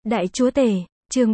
Đại Chúa Tể, chương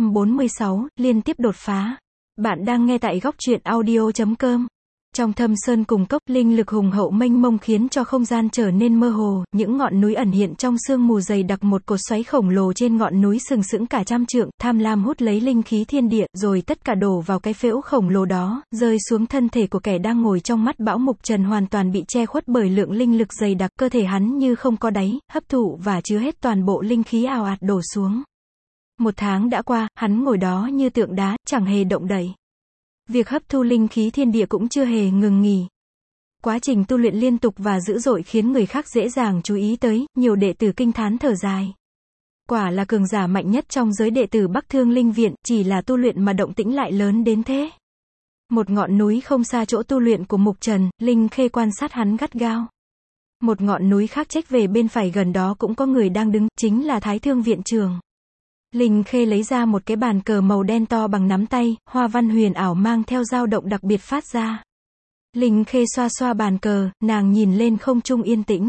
446, liên tiếp đột phá. Bạn đang nghe tại góc truyện audio.com. Trong thâm sơn cùng cốc, linh lực hùng hậu mênh mông khiến cho không gian trở nên mơ hồ, những ngọn núi ẩn hiện trong sương mù dày đặc, một cột xoáy khổng lồ trên ngọn núi sừng sững cả trăm trượng, tham lam hút lấy linh khí thiên địa, rồi tất cả đổ vào cái phễu khổng lồ đó, rơi xuống thân thể của kẻ đang ngồi trong mắt bão. Mục Trần hoàn toàn bị che khuất bởi lượng linh lực dày đặc, cơ thể hắn như không có đáy, hấp thụ và chứa hết toàn bộ linh khí ào ạt đổ xuống. Một tháng đã qua, hắn ngồi đó như tượng đá, chẳng hề động đậy. Việc hấp thu linh khí thiên địa cũng chưa hề ngừng nghỉ. Quá trình tu luyện liên tục và dữ dội khiến người khác dễ dàng chú ý tới, nhiều đệ tử kinh thán thở dài. Quả là cường giả mạnh nhất trong giới đệ tử Bắc Thương Linh Viện, chỉ là tu luyện mà động tĩnh lại lớn đến thế. Một ngọn núi không xa chỗ tu luyện của Mục Trần, Linh Khê quan sát hắn gắt gao. Một ngọn núi khác chếch về bên phải gần đó cũng có người đang đứng, chính là Thái Thương Viện Trưởng. Linh Khê lấy ra một cái bàn cờ màu đen to bằng nắm tay, hoa văn huyền ảo mang theo dao động đặc biệt phát ra. Linh Khê xoa xoa bàn cờ, nàng nhìn lên không trung yên tĩnh.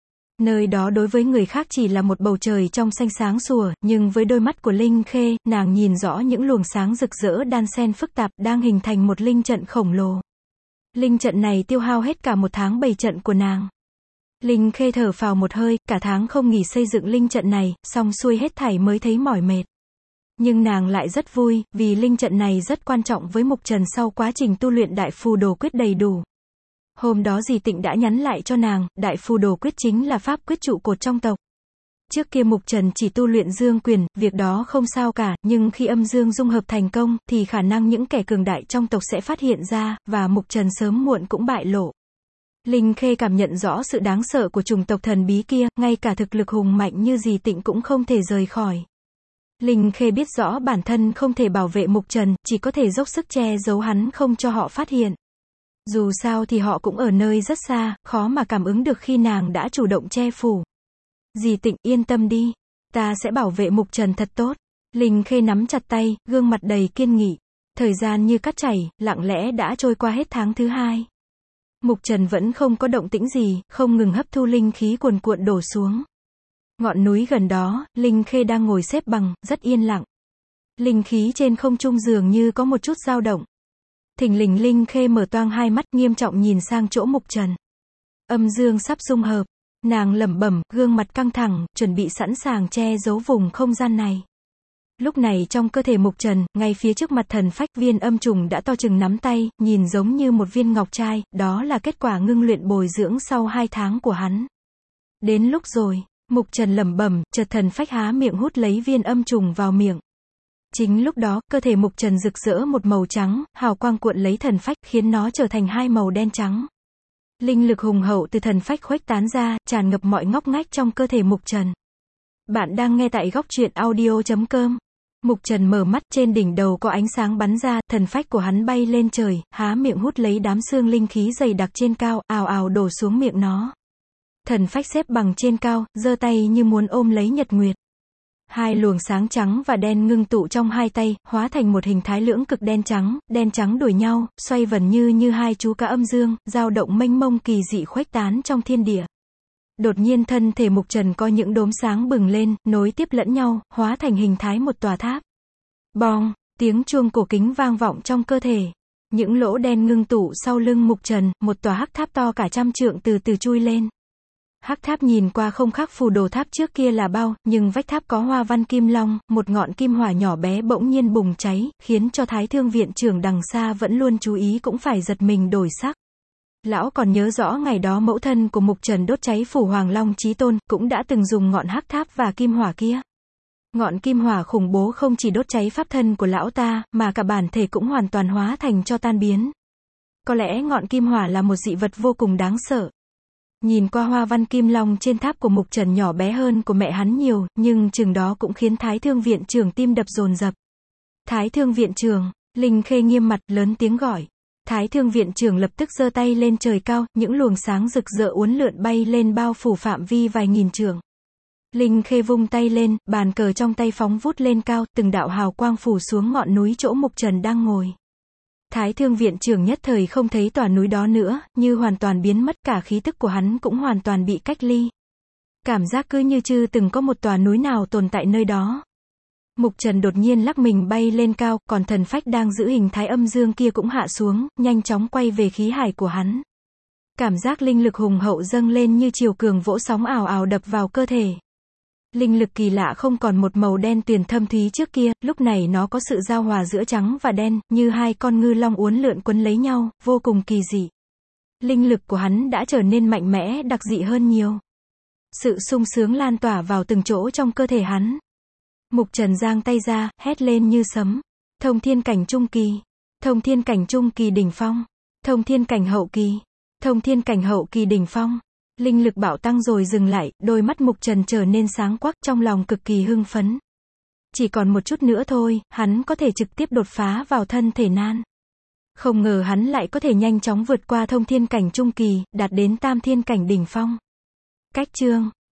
Nơi đó đối với người khác chỉ là một bầu trời trong xanh sáng sủa, nhưng với đôi mắt của Linh Khê, nàng nhìn rõ những luồng sáng rực rỡ đan xen phức tạp, đang hình thành một linh trận khổng lồ. Linh trận này tiêu hao hết cả một tháng bày trận của nàng. Linh Khê thở phào một hơi, cả tháng không nghỉ xây dựng linh trận này, xong xuôi hết thảy mới thấy mỏi mệt. Nhưng nàng lại rất vui, vì linh trận này rất quan trọng với Mục Trần sau quá trình tu luyện Đại Phù Đồ Quyết đầy đủ. Hôm đó Dì Tịnh đã nhắn lại cho nàng, Đại Phù Đồ Quyết chính là pháp quyết trụ cột trong tộc. Trước kia Mục Trần chỉ tu luyện dương quyền, việc đó không sao cả, nhưng khi âm dương dung hợp thành công, thì khả năng những kẻ cường đại trong tộc sẽ phát hiện ra, và Mục Trần sớm muộn cũng bại lộ. Linh Khê cảm nhận rõ sự đáng sợ của chủng tộc thần bí kia, ngay cả thực lực hùng mạnh như Dì Tịnh cũng không thể rời khỏi. Linh Khê biết rõ bản thân không thể bảo vệ Mục Trần, chỉ có thể dốc sức che giấu hắn không cho họ phát hiện. Dù sao thì họ cũng ở nơi rất xa, khó mà cảm ứng được khi nàng đã chủ động che phủ. Dì Tịnh, yên tâm đi, ta sẽ bảo vệ Mục Trần thật tốt. Linh Khê nắm chặt tay, gương mặt đầy kiên nghị. Thời gian như cát chảy, lặng lẽ đã trôi qua hết tháng thứ 2. Mục Trần vẫn không có động tĩnh gì, không ngừng hấp thu linh khí cuồn cuộn đổ xuống. Ngọn núi gần đó, Linh Khê đang ngồi xếp bằng, rất yên lặng. Linh khí trên không trung dường như có một chút dao động. Thình lình Linh Khê mở toang hai mắt, nghiêm trọng nhìn sang chỗ Mục Trần. Âm dương sắp dung hợp, nàng lẩm bẩm, gương mặt căng thẳng, chuẩn bị sẵn sàng che giấu vùng không gian này. Lúc này trong cơ thể Mục Trần, ngay phía trước mặt thần phách, viên âm trùng đã to chừng nắm tay, nhìn giống như một viên ngọc trai, đó là kết quả ngưng luyện bồi dưỡng sau 2 tháng của hắn. Đến lúc rồi, Mục Trần lẩm bẩm, chợt thần phách há miệng hút lấy viên âm trùng vào miệng. Chính lúc đó, cơ thể Mục Trần rực rỡ một màu trắng, hào quang cuộn lấy thần phách, khiến nó trở thành 2 màu đen trắng. Linh lực hùng hậu từ thần phách khuếch tán ra, tràn ngập mọi ngóc ngách trong cơ thể Mục Trần. Bạn đang nghe tại góc truyện audio.com. Mục Trần mở mắt, trên đỉnh đầu có ánh sáng bắn ra, thần phách của hắn bay lên trời, há miệng hút lấy đám xương linh khí dày đặc trên cao, ào ào đổ xuống miệng nó. Thần phách xếp bằng trên cao, giơ tay như muốn ôm lấy nhật nguyệt. 2 luồng sáng trắng và đen ngưng tụ trong 2 tay, hóa thành một hình thái lưỡng cực đen trắng đuổi nhau, xoay vần như 2 chú cá âm dương, dao động mênh mông kỳ dị khuếch tán trong thiên địa. Đột nhiên thân thể Mục Trần có những đốm sáng bừng lên, nối tiếp lẫn nhau, hóa thành hình thái một tòa tháp. Bong, tiếng chuông cổ kính vang vọng trong cơ thể. Những lỗ đen ngưng tụ sau lưng Mục Trần, một tòa hắc tháp to cả trăm trượng từ từ chui lên. Hắc tháp nhìn qua không khác phù đồ tháp trước kia là bao, nhưng vách tháp có hoa văn kim long, một ngọn kim hỏa nhỏ bé bỗng nhiên bùng cháy, khiến cho Thái Thương Viện Trưởng đằng xa vẫn luôn chú ý cũng phải giật mình đổi sắc. Lão còn nhớ rõ ngày đó mẫu thân của Mục Trần đốt cháy phủ Hoàng Long Chí Tôn, cũng đã từng dùng ngọn hắc tháp và kim hỏa kia. Ngọn kim hỏa khủng bố không chỉ đốt cháy pháp thân của lão ta, mà cả bản thể cũng hoàn toàn hóa thành cho tan biến. Có lẽ ngọn kim hỏa là một dị vật vô cùng đáng sợ. Nhìn qua hoa văn kim long trên tháp của Mục Trần nhỏ bé hơn của mẹ hắn nhiều, nhưng chừng đó cũng khiến Thái Thương Viện Trưởng tim đập dồn dập. Thái Thương Viện Trưởng, Linh Khê nghiêm mặt, lớn tiếng gọi. Thái Thương Viện Trưởng lập tức giơ tay lên trời cao, những luồng sáng rực rỡ uốn lượn bay lên bao phủ phạm vi vài nghìn trượng. Linh Khê vung tay lên, bàn cờ trong tay phóng vút lên cao, từng đạo hào quang phủ xuống ngọn núi chỗ Mục Trần đang ngồi. Thái Thương Viện Trưởng nhất thời không thấy tòa núi đó nữa, như hoàn toàn biến mất, cả khí tức của hắn cũng hoàn toàn bị cách ly. Cảm giác cứ như chưa từng có một tòa núi nào tồn tại nơi đó. Mục Trần đột nhiên lắc mình bay lên cao, còn thần phách đang giữ hình thái âm dương kia cũng hạ xuống, nhanh chóng quay về khí hải của hắn. Cảm giác linh lực hùng hậu dâng lên như triều cường vỗ sóng ào ào đập vào cơ thể. Linh lực kỳ lạ không còn một màu đen tuyền thâm thúy trước kia, lúc này nó có sự giao hòa giữa trắng và đen, như hai con ngư long uốn lượn quấn lấy nhau, vô cùng kỳ dị. Linh lực của hắn đã trở nên mạnh mẽ, đặc dị hơn nhiều. Sự sung sướng lan tỏa vào từng chỗ trong cơ thể hắn. Mục Trần giang tay ra, hét lên như sấm. Thông thiên cảnh trung kỳ. Thông thiên cảnh trung kỳ đỉnh phong. Thông thiên cảnh hậu kỳ. Thông thiên cảnh hậu kỳ đỉnh phong. Linh lực bạo tăng rồi dừng lại, đôi mắt Mục Trần trở nên sáng quắc, trong lòng cực kỳ hưng phấn. Chỉ còn một chút nữa thôi, hắn có thể trực tiếp đột phá vào thân thể nan. Không ngờ hắn lại có thể nhanh chóng vượt qua thông thiên cảnh trung kỳ, đạt đến tam thiên cảnh đỉnh phong. Cách chương